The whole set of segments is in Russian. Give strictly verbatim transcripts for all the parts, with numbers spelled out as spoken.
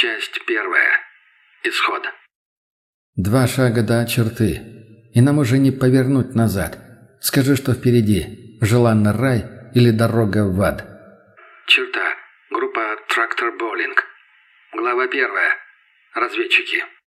Часть первая. Исход. Два шага до черты, и нам уже не повернуть назад. Скажи, что впереди. Желанный рай или дорога в ад. Черта. Группа Трактор Боулинг. Глава первая. Разведчики.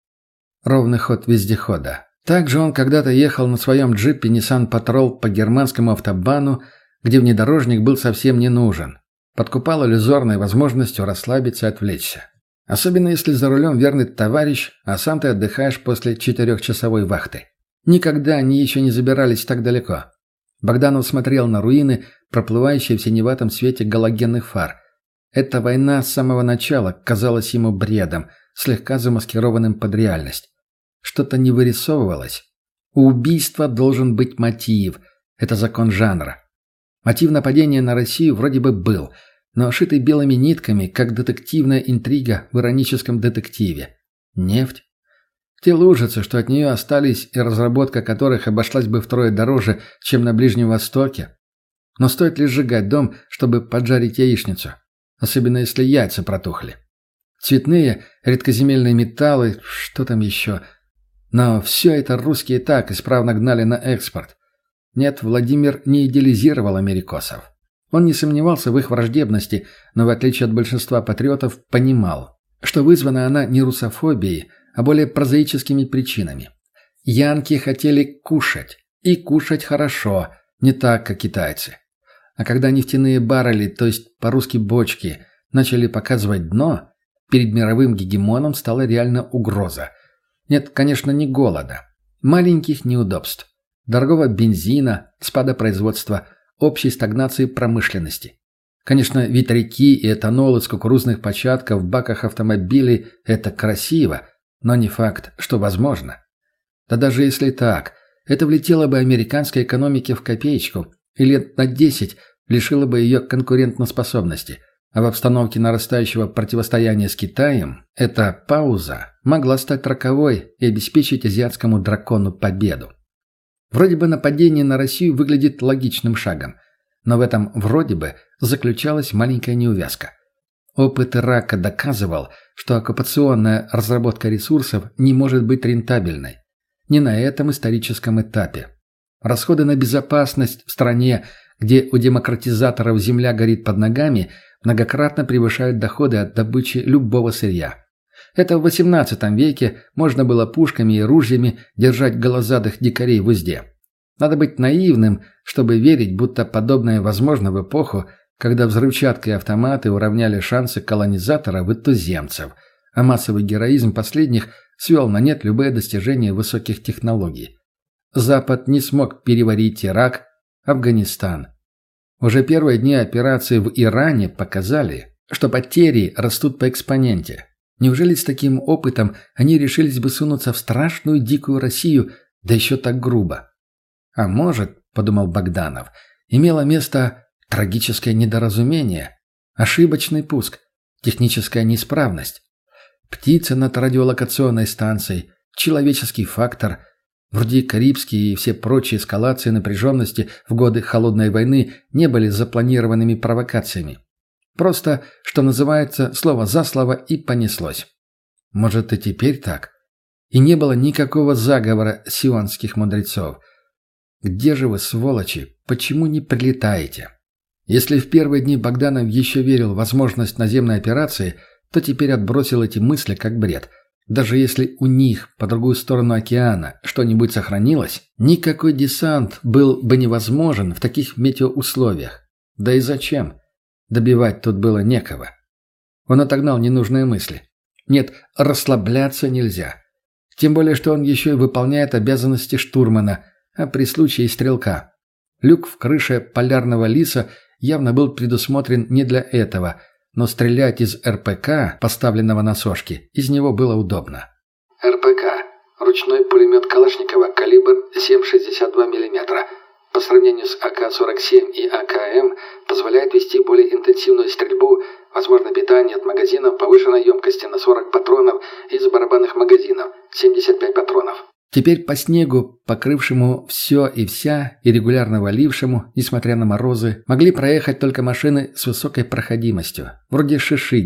Ровный ход вездехода. Также он когда-то ехал на своем джипе Nissan Patrol по германскому автобану, где внедорожник был совсем не нужен. Подкупал иллюзорной возможностью расслабиться и отвлечься. Особенно если за рулем верный товарищ, а сам ты отдыхаешь после четырехчасовой вахты. Никогда они еще не забирались так далеко. Богданов смотрел на руины, проплывающие в синеватом свете галогенных фар. Эта война с самого начала казалась ему бредом, слегка замаскированным под реальность. Что-то не вырисовывалось. У убийства должен быть мотив. Это закон жанра. Мотив нападения на Россию вроде бы был, но ошитый белыми нитками, как детективная интрига в ироническом детективе. Нефть? Те лужицы, что от нее остались и разработка которых обошлась бы втрое дороже, чем на Ближнем Востоке. Но стоит ли сжигать дом, чтобы поджарить яичницу? Особенно если яйца протухли. Цветные, редкоземельные металлы, что там еще? Но все это русские так исправно гнали на экспорт. Нет, Владимир не идеализировал америкосов. Он не сомневался в их враждебности, но в отличие от большинства патриотов понимал, что вызвана она не русофобией, а более прозаическими причинами. Янки хотели кушать, и кушать хорошо, не так, как китайцы. А когда нефтяные баррели, то есть по-русски бочки, начали показывать дно, перед мировым гегемоном стала реально угроза. Нет, конечно, не голода. Маленьких неудобств. Дорогого бензина, спада производства, общей стагнации промышленности. Конечно, ветряки и этанол из кукурузных початков в баках автомобилей – это красиво, но не факт, что возможно. Да даже если так, это влетело бы американской экономике в копеечку и лет на десять лишило бы ее конкурентоспособности. А в обстановке нарастающего противостояния с Китаем эта пауза могла стать роковой и обеспечить азиатскому дракону победу. Вроде бы нападение на Россию выглядит логичным шагом, но в этом «вроде бы» заключалась маленькая неувязка. Опыт Ирака доказывал, что оккупационная разработка ресурсов не может быть рентабельной. Не на этом историческом этапе. Расходы на безопасность в стране, где у демократизаторов земля горит под ногами, многократно превышают доходы от добычи любого сырья. Это в восемнадцатом веке можно было пушками и ружьями держать голозадых дикарей в узде. Надо быть наивным, чтобы верить, будто подобное возможно в эпоху, когда взрывчатка и автоматы уравняли шансы колонизаторов и туземцев, а массовый героизм последних свел на нет любые достижения высоких технологий. Запад не смог переварить Ирак, Афганистан. Уже первые дни операции в Иране показали, что потери растут по экспоненте. Неужели с таким опытом они решились бы сунуться в страшную дикую Россию, да еще так грубо? А может, подумал Богданов, имело место трагическое недоразумение, ошибочный пуск, техническая неисправность. Птица над радиолокационной станцией, человеческий фактор, вроде Карибские и все прочие эскалации напряженности в годы Холодной войны не были запланированными провокациями. Просто, что называется, слово за слово и понеслось. Может, и теперь так? И не было никакого заговора сионских мудрецов. Где же вы, сволочи? Почему не прилетаете? Если в первые дни Богданов еще верил в возможность наземной операции, то теперь отбросил эти мысли как бред. Даже если у них, по другую сторону океана, что-нибудь сохранилось, никакой десант был бы невозможен в таких метеоусловиях. Да и зачем? Добивать тут было некого. Он отогнал ненужные мысли. Нет, расслабляться нельзя. Тем более, что он еще и выполняет обязанности штурмана, а при случае стрелка. Люк в крыше полярного лиса явно был предусмотрен не для этого, но стрелять из эр пэ ка, поставленного на сошке, из него было удобно. эр пэ ка – ручной пулемет Калашникова, калибр семь шестьдесят два миллиметра. По сравнению с а ка сорок семь и а ка эм позволяет вести более интенсивную стрельбу, возможно питание от магазинов повышенной емкости на сорок патронов из барабанных магазинов, семьдесят пять патронов. Теперь по снегу, покрывшему все и вся, и регулярно валившему, несмотря на морозы, могли проехать только машины с высокой проходимостью, вроде «Шишиги»,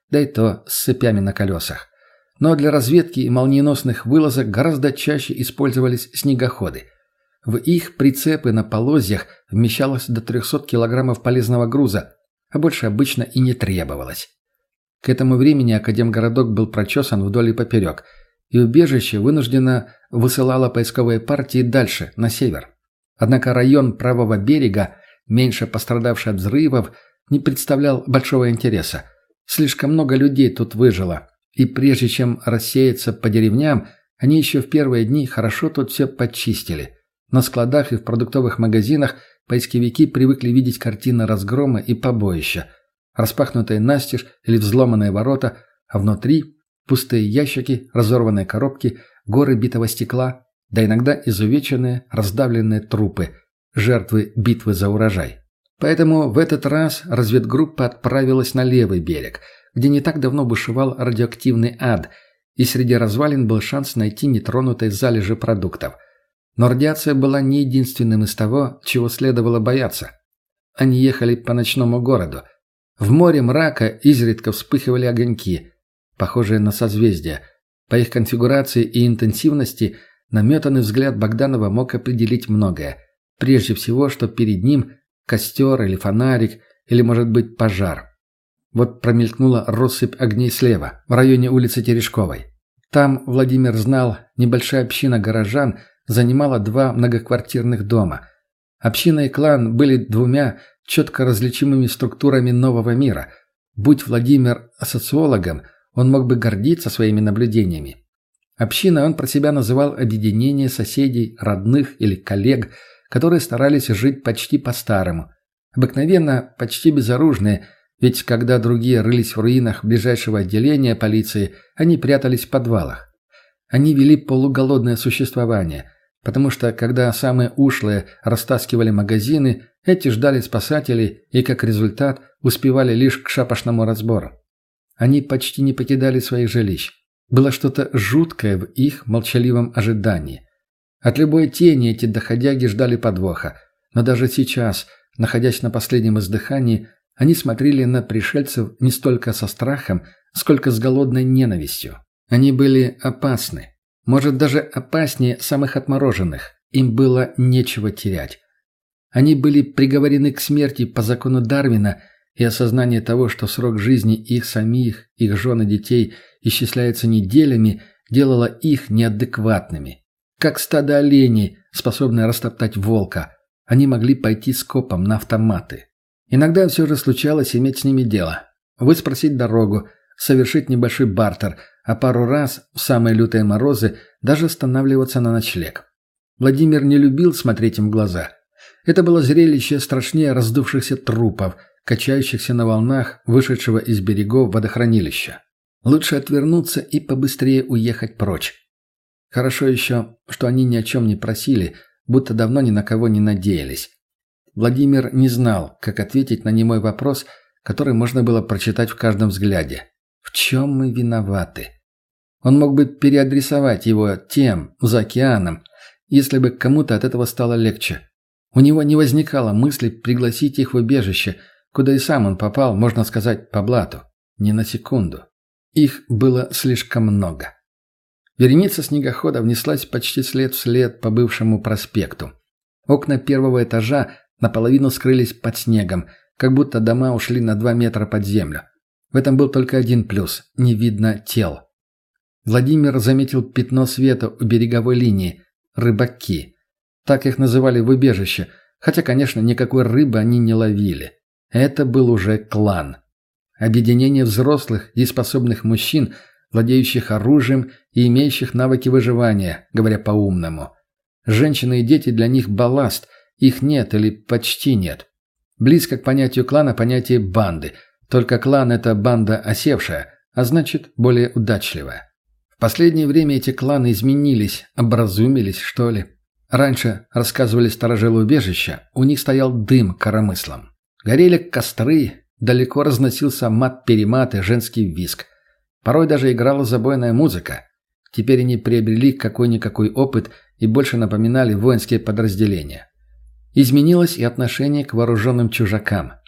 да и то с цепями на колесах. Но для разведки и молниеносных вылазок гораздо чаще использовались снегоходы. В их прицепы на полозьях вмещалось до трехсот килограммов полезного груза, а больше обычно и не требовалось. К этому времени Академгородок был прочесан вдоль и поперек, и убежище вынужденно высылало поисковые партии дальше, на север. Однако район правого берега, меньше пострадавший от взрывов, не представлял большого интереса. Слишком много людей тут выжило, и прежде чем рассеяться по деревням, они еще в первые дни хорошо тут все подчистили. На складах и в продуктовых магазинах поисковики привыкли видеть картины разгрома и побоища. Распахнутые настежь или взломанные ворота, а внутри пустые ящики, разорванные коробки, горы битого стекла, да иногда изувеченные, раздавленные трупы, жертвы битвы за урожай. Поэтому в этот раз разведгруппа отправилась на левый берег, где не так давно бушевал радиоактивный ад, и среди развалин был шанс найти нетронутые залежи продуктов. Но радиация была не единственным из того, чего следовало бояться. Они ехали по ночному городу. В море мрака изредка вспыхивали огоньки, похожие на созвездия. По их конфигурации и интенсивности наметанный взгляд Богданова мог определить многое. Прежде всего, что перед ним костер или фонарик, или, может быть, пожар. Вот промелькнула россыпь огней слева, в районе улицы Терешковой. Там, Владимир знал, небольшая община горожан занимала два многоквартирных дома. Община и клан были двумя четко различимыми структурами нового мира. Будь Владимир социологом, он мог бы гордиться своими наблюдениями. Общиной он про себя называл объединение соседей, родных или коллег, которые старались жить почти по-старому. Обыкновенно почти безоружные, ведь когда другие рылись в руинах ближайшего отделения полиции, они прятались в подвалах. Они вели полуголодное существование, потому что, когда самые ушлые растаскивали магазины, эти ждали спасателей и, как результат, успевали лишь к шапошному разбору. Они почти не покидали своих жилищ. Было что-то жуткое в их молчаливом ожидании. От любой тени эти доходяги ждали подвоха, но даже сейчас, находясь на последнем издыхании, они смотрели на пришельцев не столько со страхом, сколько с голодной ненавистью. Они были опасны. Может, даже опаснее самых отмороженных. Им было нечего терять. Они были приговорены к смерти по закону Дарвина, и осознание того, что срок жизни их самих, их жен и детей исчисляется неделями, делало их неадекватными. Как стадо оленей, способное растоптать волка, они могли пойти скопом на автоматы. Иногда все же случалось иметь с ними дело. Выспросить дорогу, совершить небольшой бартер, а пару раз, в самые лютые морозы, даже останавливаться на ночлег. Владимир не любил смотреть им в глаза. Это было зрелище страшнее раздувшихся трупов, качающихся на волнах вышедшего из берегов водохранилища. Лучше отвернуться и побыстрее уехать прочь. Хорошо еще, что они ни о чем не просили, будто давно ни на кого не надеялись. Владимир не знал, как ответить на немой вопрос, который можно было прочитать в каждом взгляде. В чем мы виноваты? Он мог бы переадресовать его тем, за океаном, если бы кому-то от этого стало легче. У него не возникало мысли пригласить их в убежище, куда и сам он попал, можно сказать, по блату. Ни на секунду. Их было слишком много. Вереница снегоходов неслась почти след в след по бывшему проспекту. Окна первого этажа наполовину скрылись под снегом, как будто дома ушли на два метра под землю. В этом был только один плюс – не видно тел. Владимир заметил пятно света у береговой линии – рыбаки. Так их называли в убежище, хотя, конечно, никакой рыбы они не ловили. Это был уже клан. Объединение взрослых и способных мужчин, владеющих оружием и имеющих навыки выживания, говоря по-умному. Женщины и дети для них балласт, их нет или почти нет. Близко к понятию клана понятие банды, только клан – это банда осевшая, а значит, более удачливая. В последнее время эти кланы изменились, образумились, что ли. Раньше, рассказывали старожилы убежища, у них стоял дым коромыслом. Горели костры, далеко разносился мат-перемат и женский визг. Порой даже играла забойная музыка. Теперь они приобрели какой-никакой опыт и больше напоминали воинские подразделения. Изменилось и отношение к вооруженным чужакам.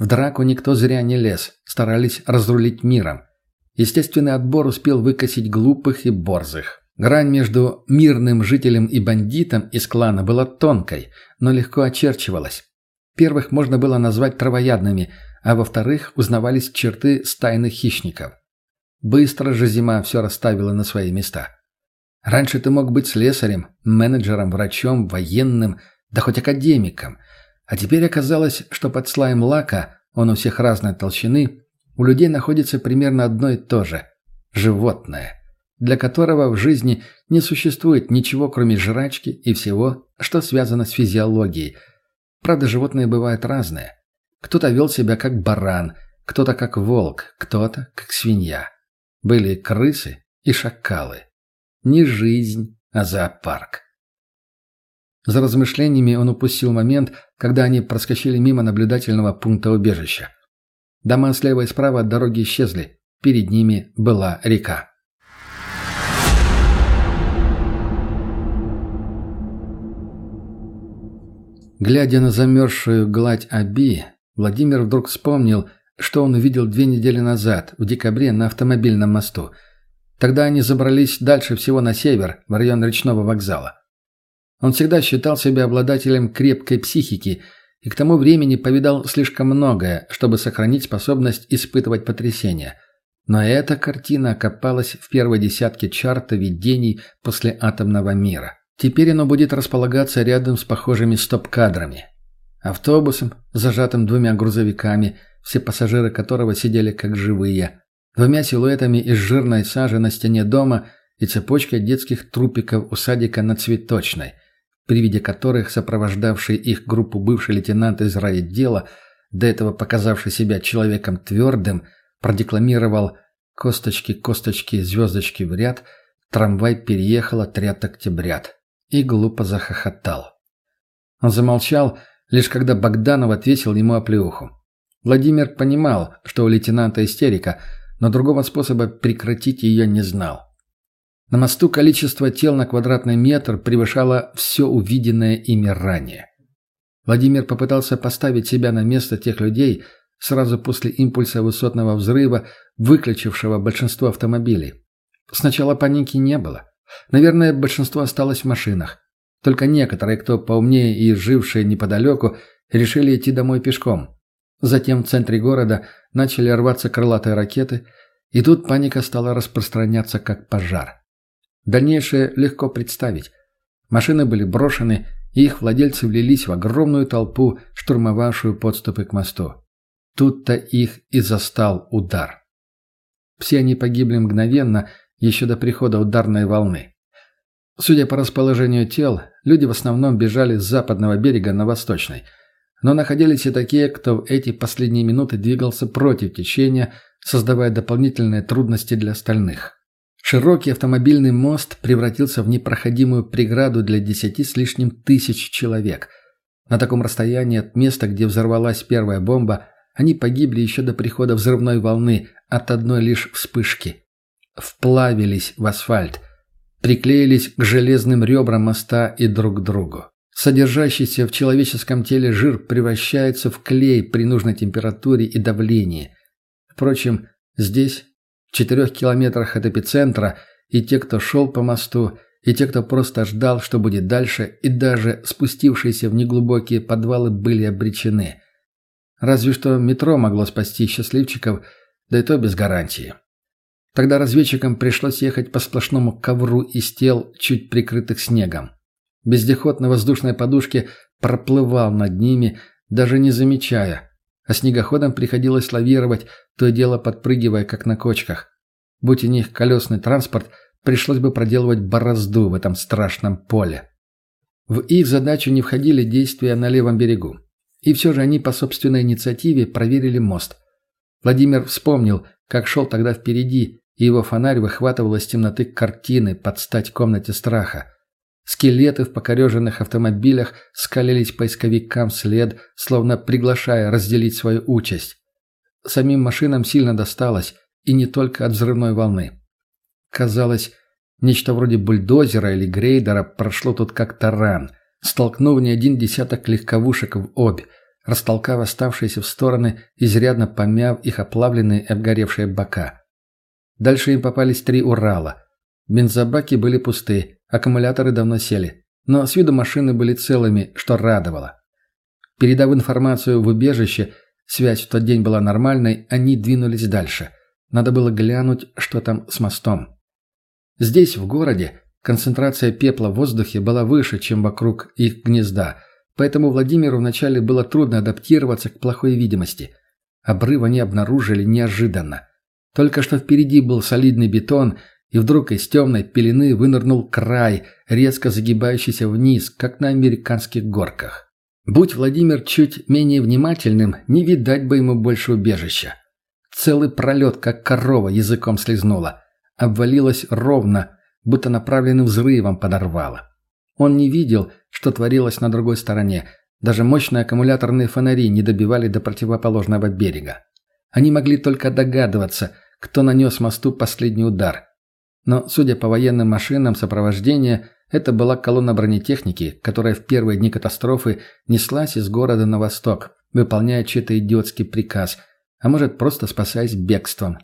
В драку никто зря не лез, старались разрулить миром. Естественный отбор успел выкосить глупых и борзых. Грань между мирным жителем и бандитом из клана была тонкой, но легко очерчивалась. Первых можно было назвать травоядными, а во-вторых, узнавались черты стайных хищников. Быстро же зима все расставила на свои места. Раньше ты мог быть слесарем, менеджером, врачом, военным, да хоть академиком. А теперь оказалось, что под слоем лака, он у всех разной толщины, у людей находится примерно одно и то же – животное, для которого в жизни не существует ничего, кроме жрачки и всего, что связано с физиологией. Правда, животные бывают разные. Кто-то вел себя как баран, кто-то как волк, кто-то как свинья. Были крысы и шакалы. Не жизнь, а зоопарк. За размышлениями он упустил момент, когда они проскочили мимо наблюдательного пункта убежища. Дома слева и справа от дороги исчезли. Перед ними была река. Глядя на замерзшую гладь Оби, Владимир вдруг вспомнил, что он увидел две недели назад, в декабре, на автомобильном мосту. Тогда они забрались дальше всего на север, в район речного вокзала. Он всегда считал себя обладателем крепкой психики и к тому времени повидал слишком многое, чтобы сохранить способность испытывать потрясения. Но эта картина окопалась в первой десятке чарта видений после атомного мира. Теперь оно будет располагаться рядом с похожими стоп-кадрами. Автобусом, зажатым двумя грузовиками, все пассажиры которого сидели как живые, двумя силуэтами из жирной сажи на стене дома и цепочкой детских трупиков у садика на Цветочной, при виде которых сопровождавший их группу бывший лейтенант из райотдела, до этого показавший себя человеком твердым, продекламировал «Косточки, косточки, звездочки в ряд», трамвай переехал, отряд октябрят. И глупо захохотал. Он замолчал, лишь когда Богданов отвесил ему оплеуху. Владимир понимал, что у лейтенанта истерика, но другого способа прекратить ее не знал. На мосту количество тел на квадратный метр превышало все увиденное ими ранее. Владимир попытался поставить себя на место тех людей сразу после импульса высотного взрыва, выключившего большинство автомобилей. Сначала паники не было. Наверное, большинство осталось в машинах. Только некоторые, кто поумнее и жившие неподалеку, решили идти домой пешком. Затем в центре города начали рваться крылатые ракеты, и тут паника стала распространяться как пожар. Дальнейшее легко представить. Машины были брошены, и их владельцы влились в огромную толпу, штурмовавшую подступы к мосту. Тут-то их и застал удар. Все они погибли мгновенно, еще до прихода ударной волны. Судя по расположению тел, люди в основном бежали с западного берега на восточный. Но находились и такие, кто в эти последние минуты двигался против течения, создавая дополнительные трудности для остальных. Широкий автомобильный мост превратился в непроходимую преграду для десяти с лишним тысяч человек. На таком расстоянии от места, где взорвалась первая бомба, они погибли еще до прихода взрывной волны от одной лишь вспышки. Вплавились в асфальт, приклеились к железным ребрам моста и друг к другу. Содержащийся в человеческом теле жир превращается в клей при нужной температуре и давлении. Впрочем, здесь, в четырех километрах от эпицентра, и те, кто шел по мосту, и те, кто просто ждал, что будет дальше, и даже спустившиеся в неглубокие подвалы были обречены. Разве что метро могло спасти счастливчиков, да и то без гарантии. Тогда разведчикам пришлось ехать по сплошному ковру из тел, чуть прикрытых снегом. Вездеход на воздушной подушке проплывал над ними, даже не замечая, а снегоходам приходилось лавировать, то и дело подпрыгивая, как на кочках. Будь у них колесный транспорт, пришлось бы проделывать борозду в этом страшном поле. В их задачу не входили действия на левом берегу. И все же они по собственной инициативе проверили мост. Владимир вспомнил, как шел тогда впереди, и его фонарь выхватывал из темноты картины под стать комнате страха. Скелеты в покореженных автомобилях скалились поисковикам вслед, словно приглашая разделить свою участь. Самим машинам сильно досталось, и не только от взрывной волны. Казалось, нечто вроде бульдозера или грейдера прошло тут как таран, столкнув не один десяток легковушек в обь, растолкав оставшиеся в стороны, изрядно помяв их оплавленные и обгоревшие бока. Дальше им попались три Урала. Бензобаки были пусты, аккумуляторы давно сели, но с виду машины были целыми, что радовало. Передав информацию в убежище, связь в тот день была нормальной, они двинулись дальше. Надо было глянуть, что там с мостом. Здесь, в городе, концентрация пепла в воздухе была выше, чем вокруг их гнезда, поэтому Владимиру вначале было трудно адаптироваться к плохой видимости. Обрыв они обнаружили неожиданно. Только что впереди был солидный бетон, и вдруг из темной пелены вынырнул край, резко загибающийся вниз, как на американских горках. Будь Владимир чуть менее внимательным, не видать бы ему больше убежища. Целый пролет, как корова, языком слезнула. Обвалилась ровно, будто направленным взрывом подорвало. Он не видел, что творилось на другой стороне. Даже мощные аккумуляторные фонари не добивали до противоположного берега. Они могли только догадываться, кто нанес мосту последний удар. Но, судя по военным машинам сопровождения, это была колонна бронетехники, которая в первые дни катастрофы неслась из города на восток, выполняя чей-то идиотский приказ, а может, просто спасаясь бегством.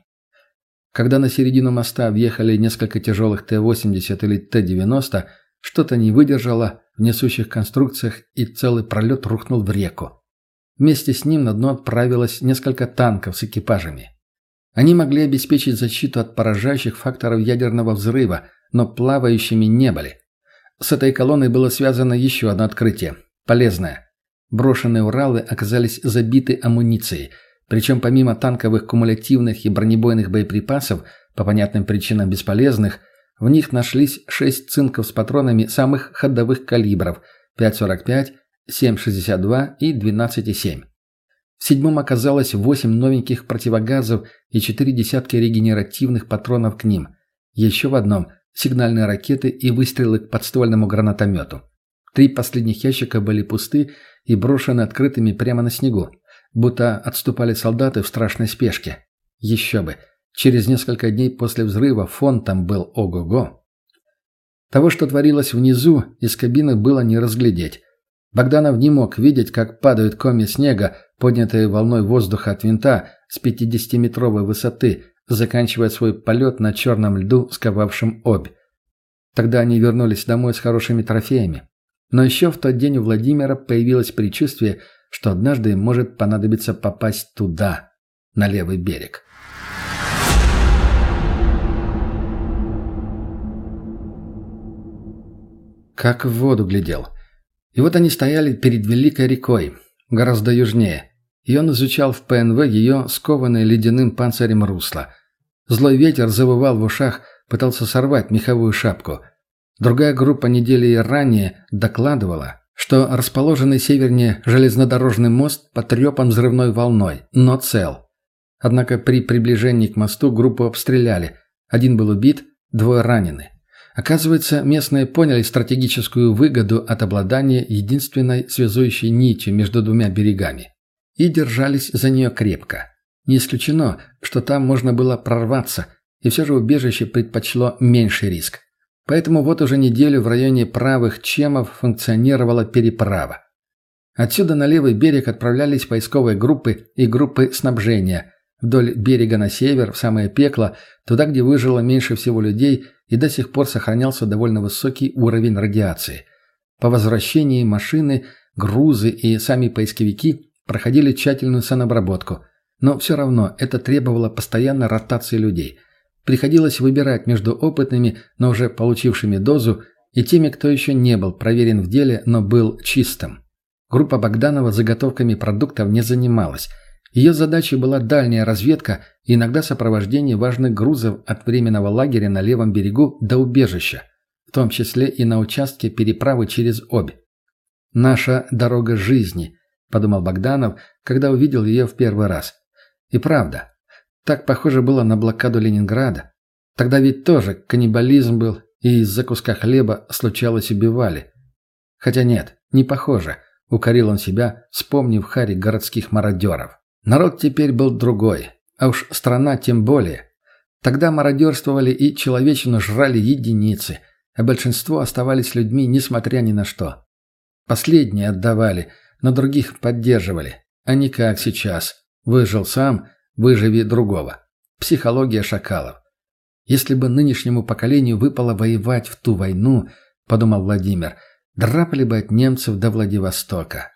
Когда на середину моста въехали несколько тяжелых Т восемьдесят или Т девяносто, что-то не выдержало в несущих конструкциях, и целый пролет рухнул в реку. Вместе с ним на дно отправилось несколько танков с экипажами. Они могли обеспечить защиту от поражающих факторов ядерного взрыва, но плавающими не были. С этой колонной было связано еще одно открытие. Полезное. Брошенные Уралы оказались забиты амуницией, причем помимо танковых кумулятивных и бронебойных боеприпасов, по понятным причинам бесполезных, в них нашлись шесть цинков с патронами самых ходовых калибров пять сорок пять, семь шестьдесят два и двенадцать семь. В седьмом оказалось восемь новеньких противогазов и четыре десятки регенеративных патронов к ним. Еще в одном – сигнальные ракеты и выстрелы к подствольному гранатомету. Три последних ящика были пусты и брошены открытыми прямо на снегу, будто отступали солдаты в страшной спешке. Еще бы, через несколько дней после взрыва фон там был ого-го. Того, что творилось внизу, из кабины было не разглядеть. Богданов не мог видеть, как падают комья снега, поднятые волной воздуха от винта с пятидесятиметровой высоты, заканчивая свой полет на черном льду, сковавшем Обь. Тогда они вернулись домой с хорошими трофеями. Но еще в тот день у Владимира появилось предчувствие, что однажды им может понадобиться попасть туда, на левый берег. Как в воду глядел. И вот они стояли перед Великой рекой, гораздо южнее, и он изучал в ПНВ ее скованное ледяным панцирем русло. Злой ветер завывал в ушах, пытался сорвать меховую шапку. Другая группа недели ранее докладывала, что расположенный севернее железнодорожный мост потрепан взрывной волной, но цел. Однако при приближении к мосту группу обстреляли. Один был убит, двое ранены. Оказывается, местные поняли стратегическую выгоду от обладания единственной связующей нитью между двумя берегами и держались за нее крепко. Не исключено, что там можно было прорваться, и все же убежище предпочло меньший риск. Поэтому вот уже неделю в районе правых Чемов функционировала переправа. Отсюда на левый берег отправлялись поисковые группы и группы снабжения, вдоль берега на север, в самое пекло, туда, где выжило меньше всего людей и до сих пор сохранялся довольно высокий уровень радиации. По возвращении машины, грузы и сами поисковики проходили тщательную санобработку, но все равно это требовало постоянной ротации людей. Приходилось выбирать между опытными, но уже получившими дозу, и теми, кто еще не был проверен в деле, но был чистым. Группа Богданова заготовками продуктов не занималась. Ее задачей была дальняя разведка и иногда сопровождение важных грузов от временного лагеря на левом берегу до убежища, в том числе и на участке переправы через Обь. «Наша дорога жизни», — подумал Богданов, когда увидел ее в первый раз. И правда, так похоже было на блокаду Ленинграда. Тогда ведь тоже каннибализм был, и из-за куска хлеба случалось убивали. Хотя нет, не похоже, укорил он себя, вспомнив хари городских мародеров. Народ теперь был другой, а уж страна тем более. Тогда мародерствовали и человечину жрали единицы, а большинство оставались людьми, несмотря ни на что. Последние отдавали, но других поддерживали. А не как сейчас. Выжил сам, выживи другого. Психология шакалов. Если бы нынешнему поколению выпало воевать в ту войну, подумал Владимир, драпали бы от немцев до Владивостока.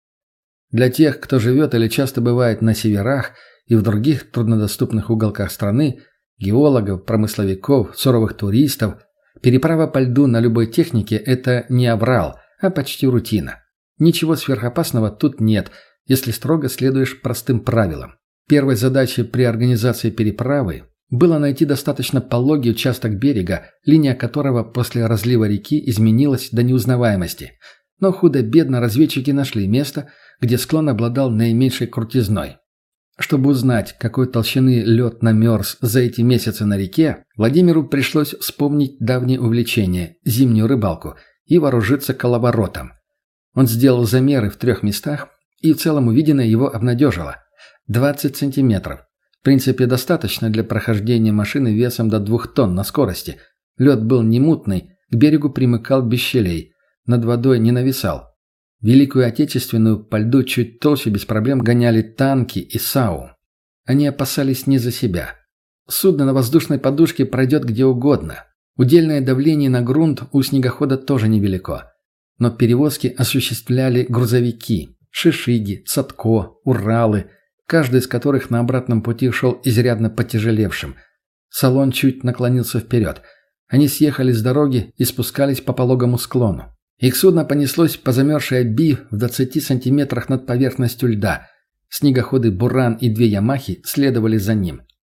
Для тех, кто живет или часто бывает на северах и в других труднодоступных уголках страны, геологов, промысловиков, суровых туристов, переправа по льду на любой технике – это не аврал, а почти рутина. Ничего сверхопасного тут нет, если строго следуешь простым правилам. Первой задачей при организации переправы было найти достаточно пологий участок берега, линия которого после разлива реки изменилась до неузнаваемости. Но худо-бедно разведчики нашли место, где склон обладал наименьшей крутизной. Чтобы узнать, какой толщины лед намерз за эти месяцы на реке, Владимиру пришлось вспомнить давнее увлечение – зимнюю рыбалку – и вооружиться коловоротом. Он сделал замеры в трех местах, и в целом увиденное его обнадежило. двадцать сантиметров. В принципе, достаточно для прохождения машины весом до двух тонн на скорости. Лед был не мутный, к берегу примыкал без щелей, над водой не нависал. Великую Отечественную по льду чуть толще без проблем гоняли танки и САУ. Они опасались не за себя. Судно на воздушной подушке пройдет где угодно. Удельное давление на грунт у снегохода тоже невелико. Но перевозки осуществляли грузовики, шишиги, Садко, Уралы, каждый из которых на обратном пути шел изрядно потяжелевшим. Салон чуть наклонился вперед. Они съехали с дороги и спускались по пологому склону. Их судно понеслось по замерзшей Оби в двадцати сантиметрах над поверхностью льда. Снегоходы «Буран» и две «Ямахи» следовали за ним.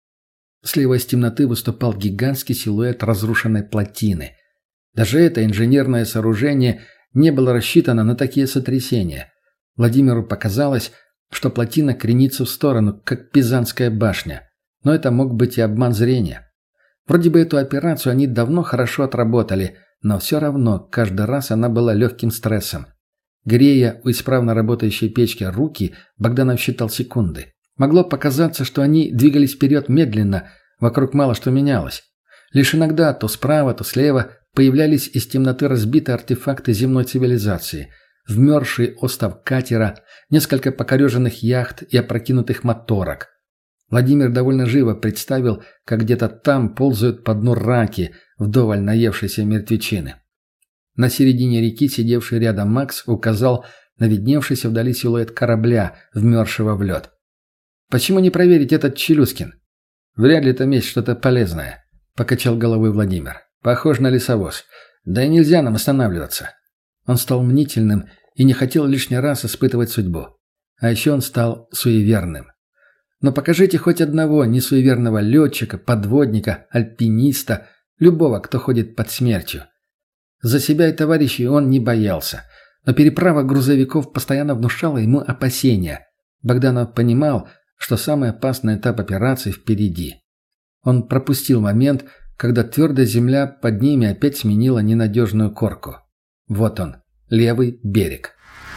Слева из темноты выступал гигантский силуэт разрушенной плотины. Даже это инженерное сооружение не было рассчитано на такие сотрясения. Владимиру показалось, что плотина кренится в сторону, как Пизанская башня. Но это мог быть и обман зрения. Вроде бы эту операцию они давно хорошо отработали, но все равно каждый раз она была легким стрессом. Грея у исправно работающей печки руки, Богданов считал секунды. Могло показаться, что они двигались вперед медленно, вокруг мало что менялось. Лишь иногда, то справа, то слева, появлялись из темноты разбитые артефакты земной цивилизации. Вмерзший остов катера, несколько покореженных яхт и опрокинутых моторок. Владимир довольно живо представил, как где-то там ползают по дну раки, вдоволь наевшиеся мертвечины. На середине реки сидевший рядом Макс указал на видневшийся вдали силуэт корабля, вмерзшего в лед. «Почему не проверить этот Челюскин?» «Вряд ли там есть что-то полезное», — покачал головой Владимир. «Похож на лесовоз. Да и нельзя нам останавливаться». Он стал мнительным и не хотел лишний раз испытывать судьбу. А еще он стал суеверным. Но покажите хоть одного несуеверного летчика, подводника, альпиниста, любого, кто ходит под смертью. За себя и товарищей он не боялся. Но переправа грузовиков постоянно внушала ему опасения. Богданов понимал, что самый опасный этап операции впереди. Он пропустил момент, когда твердая земля под ними опять сменила ненадежную корку. Вот он, левый берег.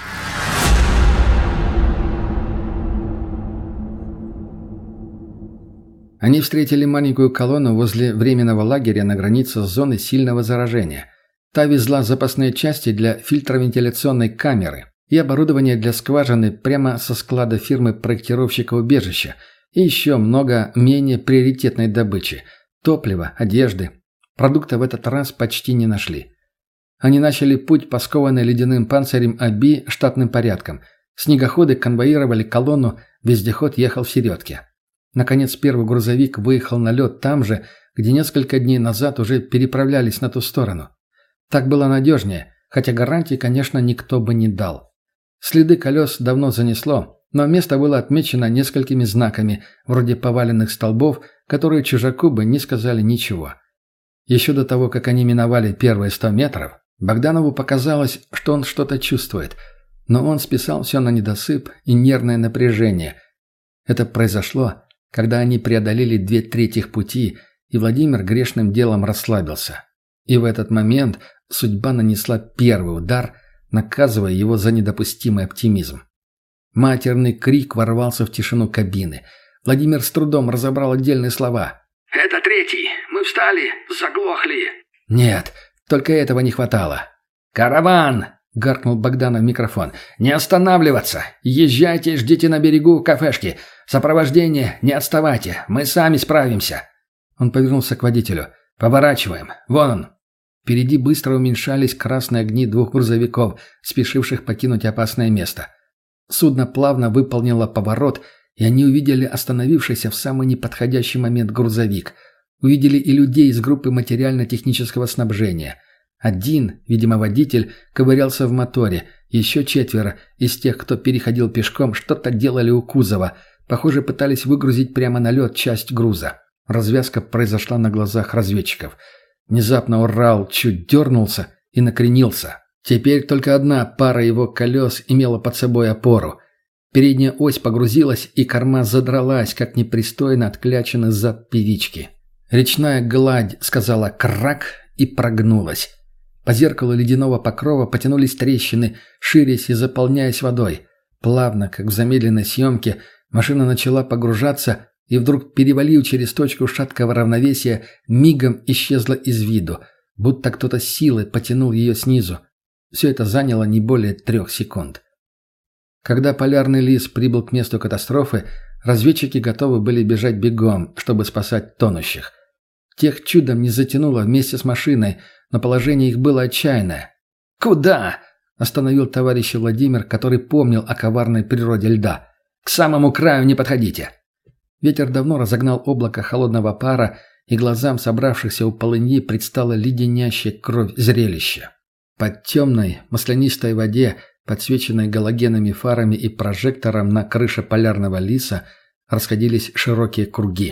Они встретили маленькую колонну возле временного лагеря на границе с зоной сильного заражения. Та везла запасные части для фильтровентиляционной камеры и оборудование для скважины прямо со склада фирмы проектировщика убежища, и еще много менее приоритетной добычи – топлива, одежды. Продукта в этот раз почти не нашли. Они начали путь по скованной ледяным панцирем Оби штатным порядком. Снегоходы конвоировали колонну, вездеход ехал в середке. Наконец первый грузовик выехал на лед там же, где несколько дней назад уже переправлялись на ту сторону. Так было надежнее, хотя гарантии, конечно, никто бы не дал. Следы колес давно занесло, но место было отмечено несколькими знаками, вроде поваленных столбов, которые чужаку бы не сказали ничего. Еще до того, как они миновали первые сто метров, Богданову показалось, что он что-то чувствует, но он списал все на недосып и нервное напряжение. Это произошло, когда они преодолели две трети пути, и Владимир грешным делом расслабился. И в этот момент судьба нанесла первый удар, наказывая его за недопустимый оптимизм. Матерный крик ворвался в тишину кабины. Владимир с трудом разобрал отдельные слова. «Это третий. Мы встали. Заглохли». Нет, только этого не хватало. «Караван!» – гаркнул Богданов в микрофон. «Не останавливаться! Езжайте и ждите на берегу кафешки! Сопровождение, не отставайте! Мы сами справимся!» Он повернулся к водителю. «Поворачиваем! Вон он!» Впереди быстро уменьшались красные огни двух грузовиков, спешивших покинуть опасное место. Судно плавно выполнило поворот, и они увидели остановившийся в самый неподходящий момент грузовик. Увидели и людей из группы материально-технического снабжения. Один, видимо водитель, ковырялся в моторе. Еще четверо из тех, кто переходил пешком, что-то делали у кузова. Похоже, пытались выгрузить прямо на лед часть груза. Развязка произошла на глазах разведчиков. Внезапно Урал чуть дернулся и накренился. Теперь только одна пара его колес имела под собой опору. Передняя ось погрузилась, и корма задралась, как непристойно откляченный зад певички. Речная гладь сказала «крак» и прогнулась. По зеркалу ледяного покрова потянулись трещины, ширясь и заполняясь водой. Плавно, как в замедленной съемке, машина начала погружаться и вдруг, перевалив через точку шаткого равновесия, мигом исчезла из виду, будто кто-то силой потянул ее снизу. Все это заняло не более трех секунд. Когда полярный лис прибыл к месту катастрофы, разведчики готовы были бежать бегом, чтобы спасать тонущих. Тех чудом не затянуло вместе с машиной, но положение их было отчаянное. «Куда?» – остановил товарищ Владимир, который помнил о коварной природе льда. «К самому краю не подходите!» Ветер давно разогнал облако холодного пара, и глазам собравшихся у полыньи предстало леденящее кровь зрелище. Под темной, маслянистой воде, подсвеченной галогенными фарами и прожектором на крыше полярного лиса, расходились широкие круги.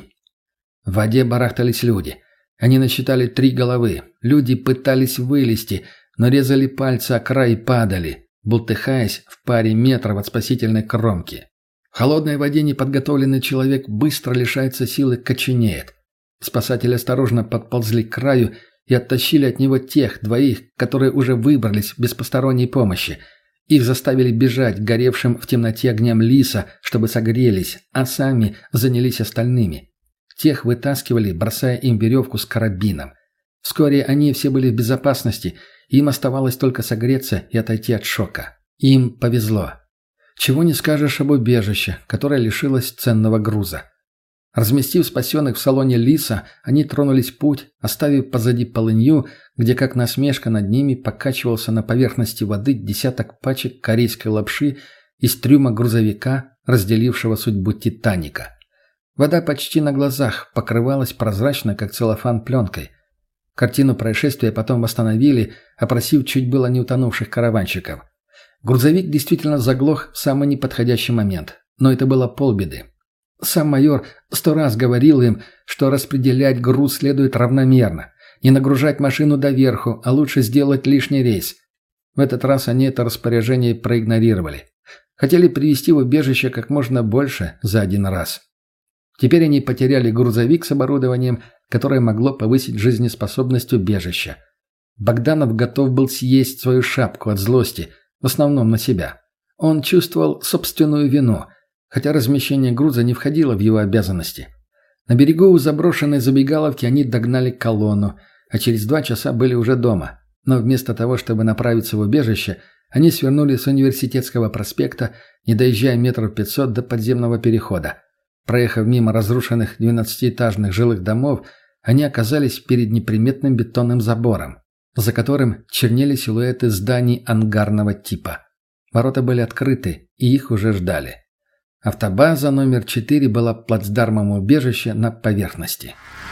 В воде барахтались люди. Они насчитали три головы. Люди пытались вылезти, но резали пальцы о край и падали, бултыхаясь в паре метров от спасительной кромки. В холодной воде неподготовленный человек быстро лишается силы, коченеет. Спасатели осторожно подползли к краю и оттащили от него тех двоих, которые уже выбрались без посторонней помощи. Их заставили бежать горевшим в темноте огням лиса, чтобы согрелись, а сами занялись остальными. Тех вытаскивали, бросая им веревку с карабином. Вскоре они все были в безопасности, и им оставалось только согреться и отойти от шока. Им повезло. Чего не скажешь об убежище, которое лишилось ценного груза. Разместив спасенных в салоне лиса, они тронулись в путь, оставив позади полынью, где как насмешка над ними покачивался на поверхности воды десяток пачек корейской лапши из трюма грузовика, разделившего судьбу «Титаника». Вода почти на глазах покрывалась прозрачной, как целлофан, пленкой. Картину происшествия потом восстановили, опросив чуть было не утонувших караванщиков. Грузовик действительно заглох в самый неподходящий момент, но это было полбеды. Сам майор сто раз говорил им, что распределять груз следует равномерно, не нагружать машину доверху, а лучше сделать лишний рейс. В этот раз они это распоряжение проигнорировали. Хотели привезти в убежище как можно больше за один раз. Теперь они потеряли грузовик с оборудованием, которое могло повысить жизнеспособность убежища. Богданов готов был съесть свою шапку от злости, в основном на себя. Он чувствовал собственную вину, хотя размещение груза не входило в его обязанности. На берегу у заброшенной забегаловки они догнали колонну, а через два часа были уже дома. Но вместо того, чтобы направиться в убежище, они свернули с Университетского проспекта, не доезжая метров пятьсот до подземного перехода. Проехав мимо разрушенных двенадцатиэтажных жилых домов, они оказались перед неприметным бетонным забором, за которым чернели силуэты зданий ангарного типа. Ворота были открыты, и их уже ждали. Автобаза номер четыре была плацдармом убежища на поверхности.